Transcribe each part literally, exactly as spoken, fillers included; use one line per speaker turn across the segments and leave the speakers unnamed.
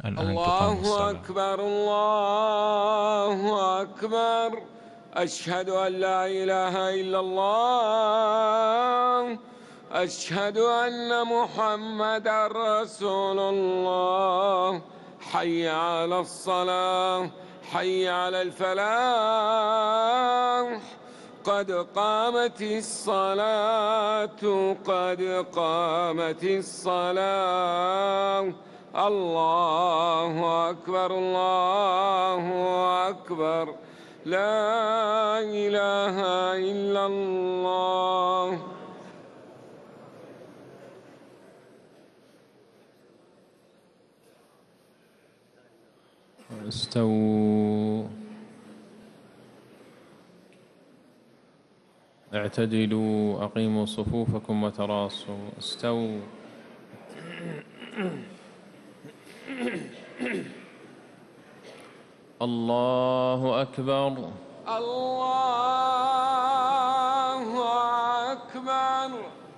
الآن تقام
الله
الصلاة.
أكبر الله أكبر. أشهد أن لا إله إلا الله. أشهد أن محمدا رسول الله. حي على الصلاة، حي على الفلاح. قد قامت الصلاة، قد قامت الصلاة. الله أكبر الله أكبر. لا إله إلا الله.
استووا، اعتدلوا، أقيموا صفوفكم وتراصوا. استووا. الله أكبر.
الله أكبر.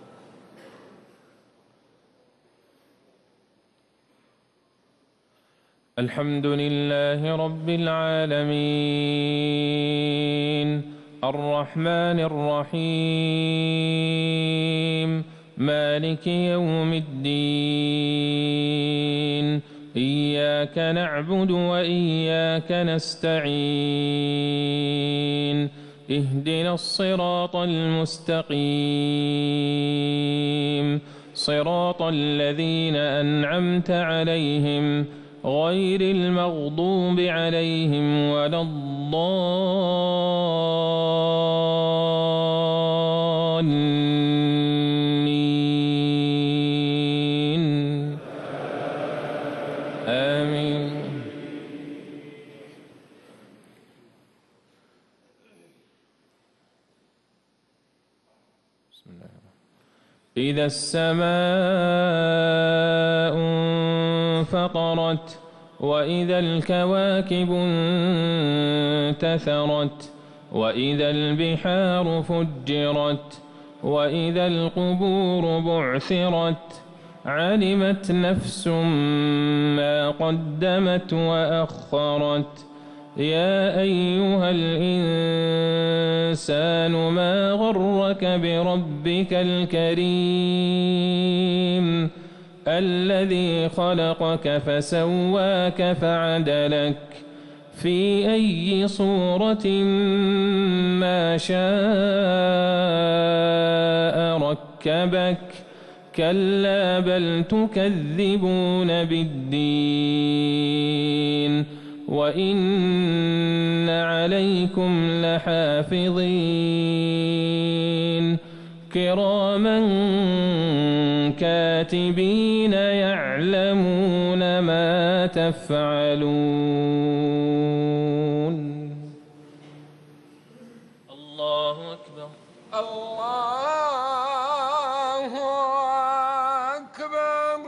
الحمد لله رب العالمين، الرحمن الرحيم، مالك يوم الدين. إياك نعبد وإياك نستعين. اهدنا الصراط المستقيم، صراط الذين أنعمت عليهم غير المغضوب عليهم ولا الضالين. آمين. بسم الله. إذا السماء انفطرت، وإذا الكواكب انتثرت، وإذا البحار فجرت، وإذا القبور بعثرت، علمت نفس ما قدمت وأخرت. يا أيها الإنسان ما غرك بربك الكريم الذي خلقك فسواك فعدلك في أي صورة ما شاء ركبك. كلا بل تكذبون بالدين، وإن عليكم لحافظين كراما كاتبين يعلمون ما تفعلون. الله أكبر.
الله أكبر.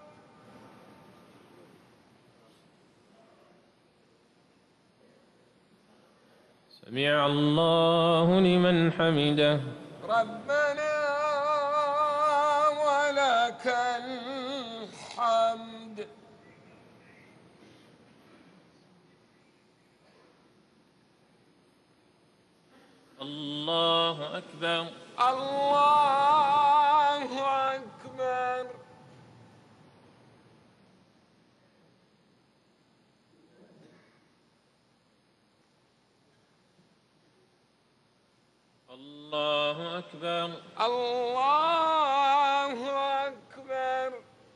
سمع الله لمن حمده.
ربنا ولك الحمد.
الله أكبر.
الله أكبر.
الله أكبر.
الله أكبر.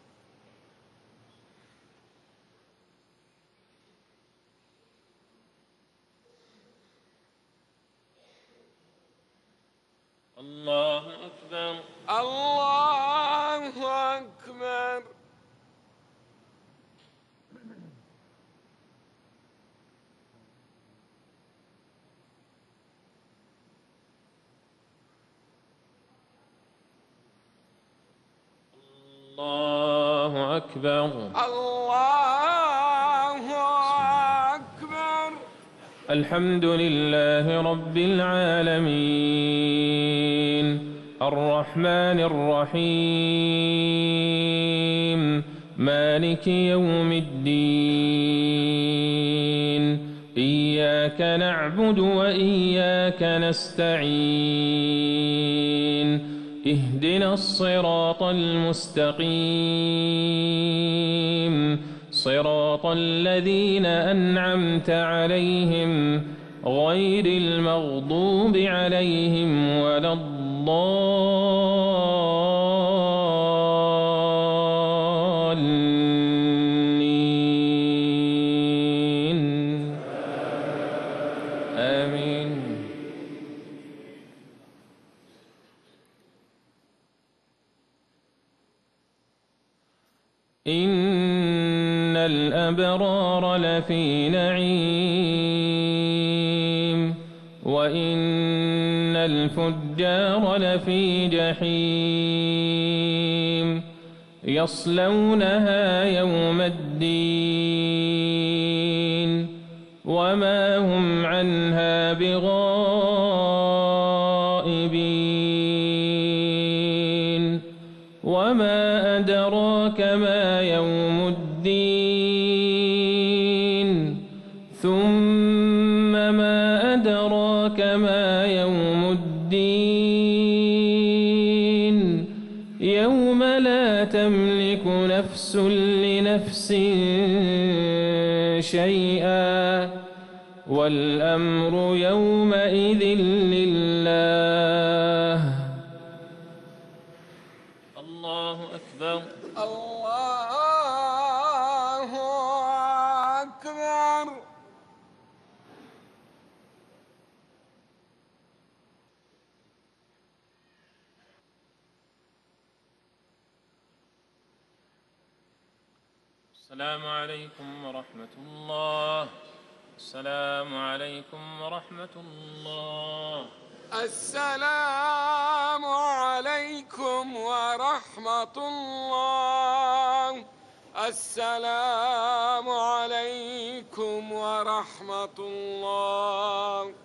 الله أكبر.
الله أكبر.
الله أكبر.
الله أكبر.
الحمد لله رب العالمين، الرحمن الرحيم، مالك يوم الدين إياك نعبد وإياك نستعين اهدنا الصراط المستقيم صراط الذين أنعمت عليهم غير المغضوب عليهم ولا الضالين آمين. إن الأبرار لفي نعيم وإن الفجار لفي جحيم يصلونها يوم الدين وما هم عنها بغائبين وما أدراك ما يوم الدين ثم ما أدراك ما يوم الدين يوم لا تملك نفس لنفس شيئا والأمر يومئذ لله. الله أكبر.
الله أكبر.
السلام عليكم ورحمة الله. السلام عليكم ورحمة الله.
السلام عليكم ورحمة الله. السلام عليكم ورحمة الله.